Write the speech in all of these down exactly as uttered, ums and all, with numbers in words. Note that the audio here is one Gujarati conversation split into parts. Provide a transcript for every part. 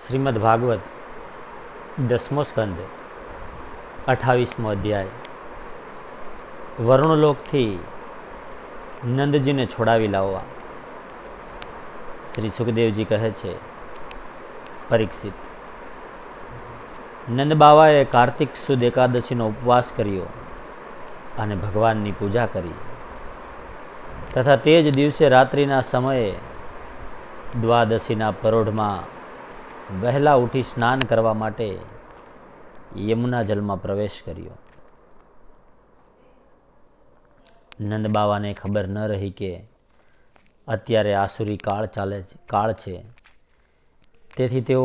શ્રીમદ ભાગવત દસમો સ્કંદ અઠાવીસમો અધ્યાય. વરુણલોકથી નંદજીને છોડાવી લાવવા. શ્રી સુખદેવજી કહે છે, પરીક્ષિત, નંદ બાવાએ કાર્તિક સુદ એકાદશીનો ઉપવાસ કર્યો અને ભગવાનની પૂજા કરી તથા તે જ દિવસે રાત્રિના સમયે દ્વાદશીના પરોઢમાં વહેલા ઉઠી સ્નાન કરવા માટે યમુના જલમાં પ્રવેશ કર્યો. નંદ બાવાને ખબર ન રહી કે અત્યારે આસુરી કાળ ચાલે કાળ છે. તેથી તેઓ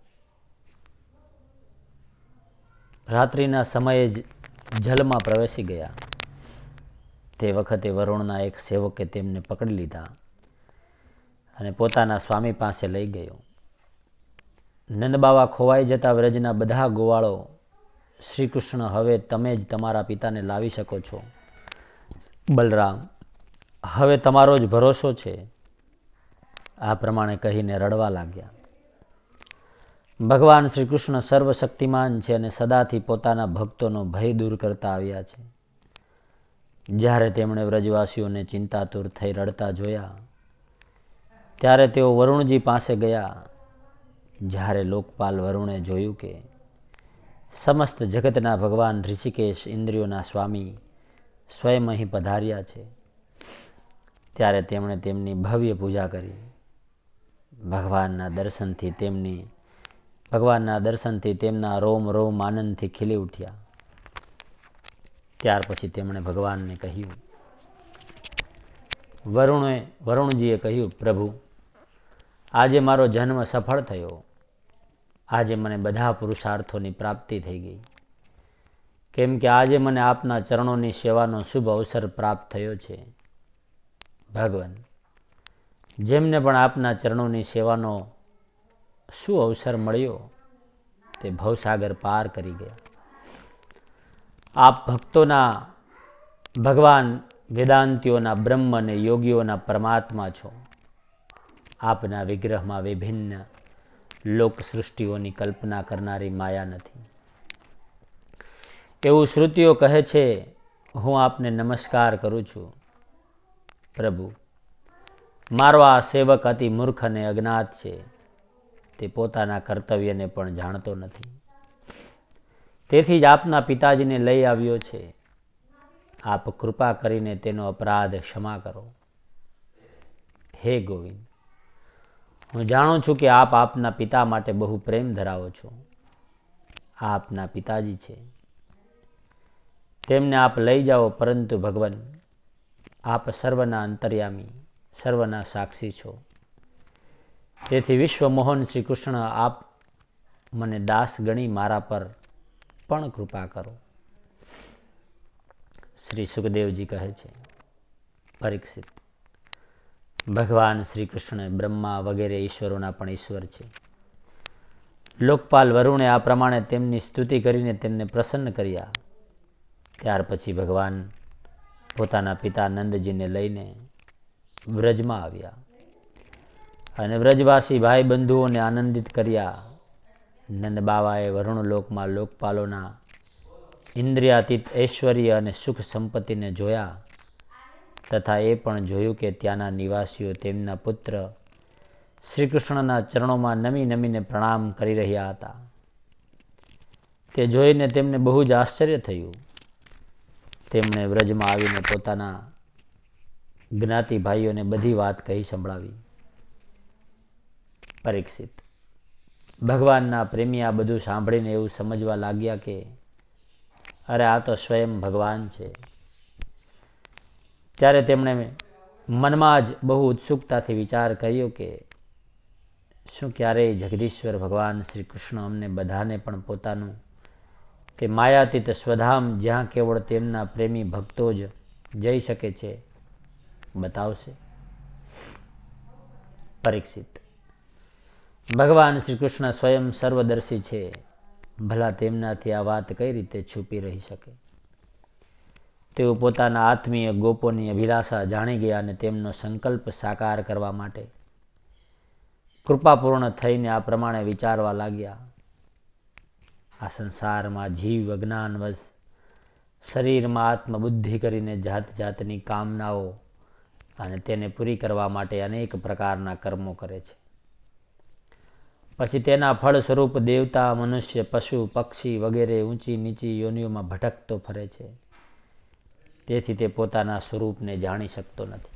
રાત્રિના સમયે જ જલમાં પ્રવેશી ગયા. તે વખતે વરુણના એક સેવકે તેમને પકડી લીધા અને પોતાના સ્વામી પાસે લઈ ગયો. નંદબાવા ખોવાઈ જતા વ્રજના બધા ગોવાળો, શ્રી કૃષ્ણ, હવે તમે જ તમારા પિતાને લાવી શકો છો. બલરામ, હવે તમારો જ ભરોસો છે. આ પ્રમાણે કહીને રડવા લાગ્યા. ભગવાન શ્રી કૃષ્ણ સર્વશક્તિમાન છે અને સદાથી પોતાના ભક્તોનો ભય દૂર કરતા આવ્યા છે. જ્યારે તેમણે વ્રજવાસીઓને ચિંતાતુર થઈ રડતા જોયા ત્યારે તેઓ વરુણજી પાસે ગયા. જ્યારે લોકપાલ વરુણે જોયું કે સમસ્ત જગતના ભગવાન ઋષિકેશ, ઇન્દ્રિયોના સ્વામી, સ્વયં અહીં પધાર્યા છે, ત્યારે તેમણે તેમની ભવ્ય પૂજા કરી. ભગવાનના દર્શનથી તેમની ભગવાનના દર્શનથી તેમના રોમ રોમ આનંદથી ખીલી ઉઠ્યા. ત્યાર પછી તેમણે ભગવાનને કહ્યું, વરુણે વરુણજીએ કહ્યું, પ્રભુ, આજે મારો જન્મ સફળ થયો. આજે મને બધા પુરુષાર્થોની પ્રાપ્તિ થઈ ગઈ, કેમ કે આજે મને આપના ચરણોની સેવાનો શુભ અવસર પ્રાપ્ત થયો છે. ભગવાન, જેમને પણ આપના ચરણોની સેવાનો શું અવસર મળ્યો તે ભવસાગર પાર કરી ગયા. આપ ભક્તોના ભગવાન, વેદાંતિઓના બ્રહ્મ અને યોગીઓના પરમાત્મા છો. આપના વિગ્રહમાં વિભિન્ન લોક સૃષ્ટિઓની કલ્પના કરનારી માયા નથી. એવું શ્રુતિઓ કહે છે. હું આપને નમસ્કાર કરું છું. પ્રભુ, મારો આ સેવક અતિ મૂર્ખ અને અજ્ઞાત છે. તે પોતાના કર્તવ્યને પણ જાણતો નથી. તેથી જ આપના પિતાજીને લઈ આવ્યો છે. આપ કૃપા કરીને તેનો અપરાધ ક્ષમા કરો. હે ગોવિંદ, હું જાણું છું કે આપ આપના પિતા માટે બહુ પ્રેમ ધરાવો છો. આ આપના પિતાજી છે, તેમને આપ લઈ જાઓ. પરંતુ ભગવાન, આપ સર્વના અંતર્યામી, સર્વના સાક્ષી છો. તેથી વિશ્વમોહન શ્રી કૃષ્ણ, આપ મને દાસ ગણી મારા પર પણ કૃપા કરો. શ્રી સુખદેવજી કહે છે, પરીક્ષિત, ભગવાન શ્રી કૃષ્ણ બ્રહ્મા વગેરે ઈશ્વરોના પણ ઈશ્વર છે. લોકપાલ વરુણે આ પ્રમાણે તેમની સ્તુતિ કરીને તેમને પ્રસન્ન કર્યા. ત્યાર પછી ભગવાન પોતાના પિતા નંદજીને લઈને વ્રજમાં આવ્યા અને વ્રજવાસી ભાઈ બંધુઓને આનંદિત કર્યા. નંદ બાવાએ વરુણ લોકમાં લોકપાલોના ઇન્દ્રિયાતીત ઐશ્વર્ય અને સુખ સંપત્તિને જોયા તથા એ પણ જોયું કે ત્યાંના નિવાસીઓ તેમના પુત્ર શ્રી કૃષ્ણના ચરણોમાં નમી નમીને પ્રણામ કરી રહ્યા હતા. તે જોઈને તેમને બહુ જ આશ્ચર્ય થયું. તેમણે વ્રજમાં આવીને પોતાના જ્ઞાતિ ભાઈઓને બધી વાત કહી સંભળાવી. પરીક્ષિત, ભગવાનના પ્રેમી આ બધું સાંભળીને એવું સમજવા લાગ્યા કે અરે આ તો સ્વયં ભગવાન છે. ત્યારે તેમણે મનમાં જ બહુ ઉત્સુકતાથી વિચાર કર્યો કે શું ક્યારેય જગદીશ્વર ભગવાન શ્રી કૃષ્ણ અમને બધાને પણ પોતાનું તે માયાતીત સ્વધામ, જ્યાં કેવળ તેમના પ્રેમી ભક્તો જ જઈ શકે છે, બતાવશે. પરીક્ષિત, ભગવાન શ્રી કૃષ્ણ સ્વયં સર્વદર્શી છે. ભલા તેમનાથી આ વાત કઈ રીતે છુપી રહી શકે? તેઓ પોતાના આત્મીય ગોપોની અભિલાષા જાણી ગયા અને તેમનો સંકલ્પ સાકાર કરવા માટે કૃપાપૂર્ણ થઈને આ પ્રમાણે વિચારવા લાગ્યા. આ સંસારમાં જીવ અજ્ઞાનવશ શરીરમાં આત્મબુદ્ધિ કરીને જાત જાતની કામનાઓ અને તેને પૂરી કરવા માટે અનેક પ્રકારના કર્મો કરે છે. પછી તેના ફળ સ્વરૂપ દેવતા, મનુષ્ય, પશુ, પક્ષી વગેરે ઊંચી નીચી યોનિઓમાં ભટકતો ફરે છે. તેથી તે પોતાના સ્વરૂપને જાણી શકતો નથી.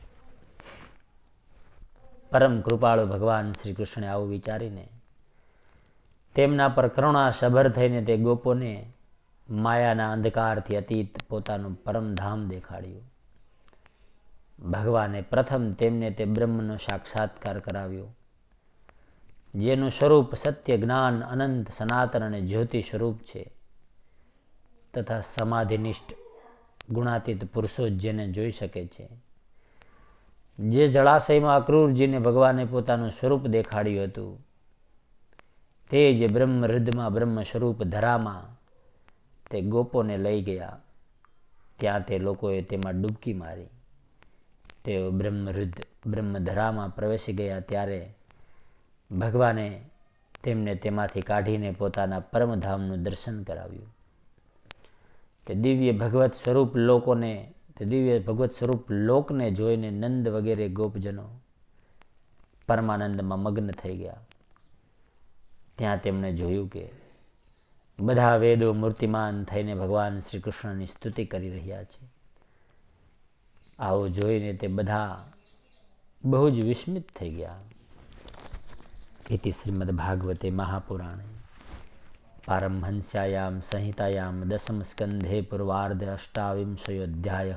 પરમ કૃપાળુ ભગવાન શ્રી કૃષ્ણે આવું વિચારીને તેમના પર કરુણા સભર થઈને તે ગોપોને માયાના અંધકારથી અતીત પોતાનું પરમધામ દેખાડ્યું. ભગવાને પ્રથમ તેમને તે બ્રહ્મનો સાક્ષાત્કાર કરાવ્યો, જેનું સ્વરૂપ સત્ય, જ્ઞાન, અનંત, સનાતન અને જ્યોતિ સ્વરૂપ છે, તથા સમાધિનિષ્ઠ ગુણાતીત પુરુષો જ જેને જોઈ શકે છે. જે જળાશયમાં અક્રૂરજીને ભગવાને પોતાનું સ્વરૂપ દેખાડ્યું હતું, તે જે બ્રહ્મ હૃદમાં બ્રહ્મ સ્વરૂપ ધરામાં તે ગોપોને લઈ ગયા, ત્યાં તે લોકોએ તેમાં ડૂબકી મારી. તેઓ બ્રહ્મહૃદ બ્રહ્મધરામાં પ્રવેશી ગયા ત્યારે ભગવાને તેમને તેમાંથી કાઢીને પોતાના પરમધામનું દર્શન કરાવ્યું. તે દિવ્ય ભગવત સ્વરૂપ લોકોને તે દિવ્ય ભગવત સ્વરૂપ લોકને જોઈને નંદ વગેરે ગોપજનો પરમાનંદમાં મગ્ન થઈ ગયા. ત્યાં તેમણે જોયું કે બધા વેદો મૂર્તિમાન થઈને ભગવાન શ્રી કૃષ્ણની સ્તુતિ કરી રહ્યા છે. આવું જોઈને તે બધા બહુ જ વિસ્મિત થઈ ગયા. ઇતિ શ્રીમદ ભાગવતે મહાપુરાણે પારમહંસ્યાયામ સંહિતાયામ દસમ સ્કંધે પૂર્વાર્ધ અષ્ટાવિંશોયોધ્યાય.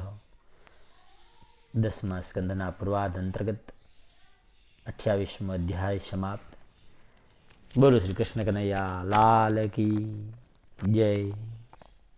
દસમા સ્કંધના પૂર્વાર્ધ અંતર્ગત અઠ્યાવીસમો અધ્યાય સમાપ્ત. બોલો શ્રી કૃષ્ણ કનૈયા લાલ કી જય.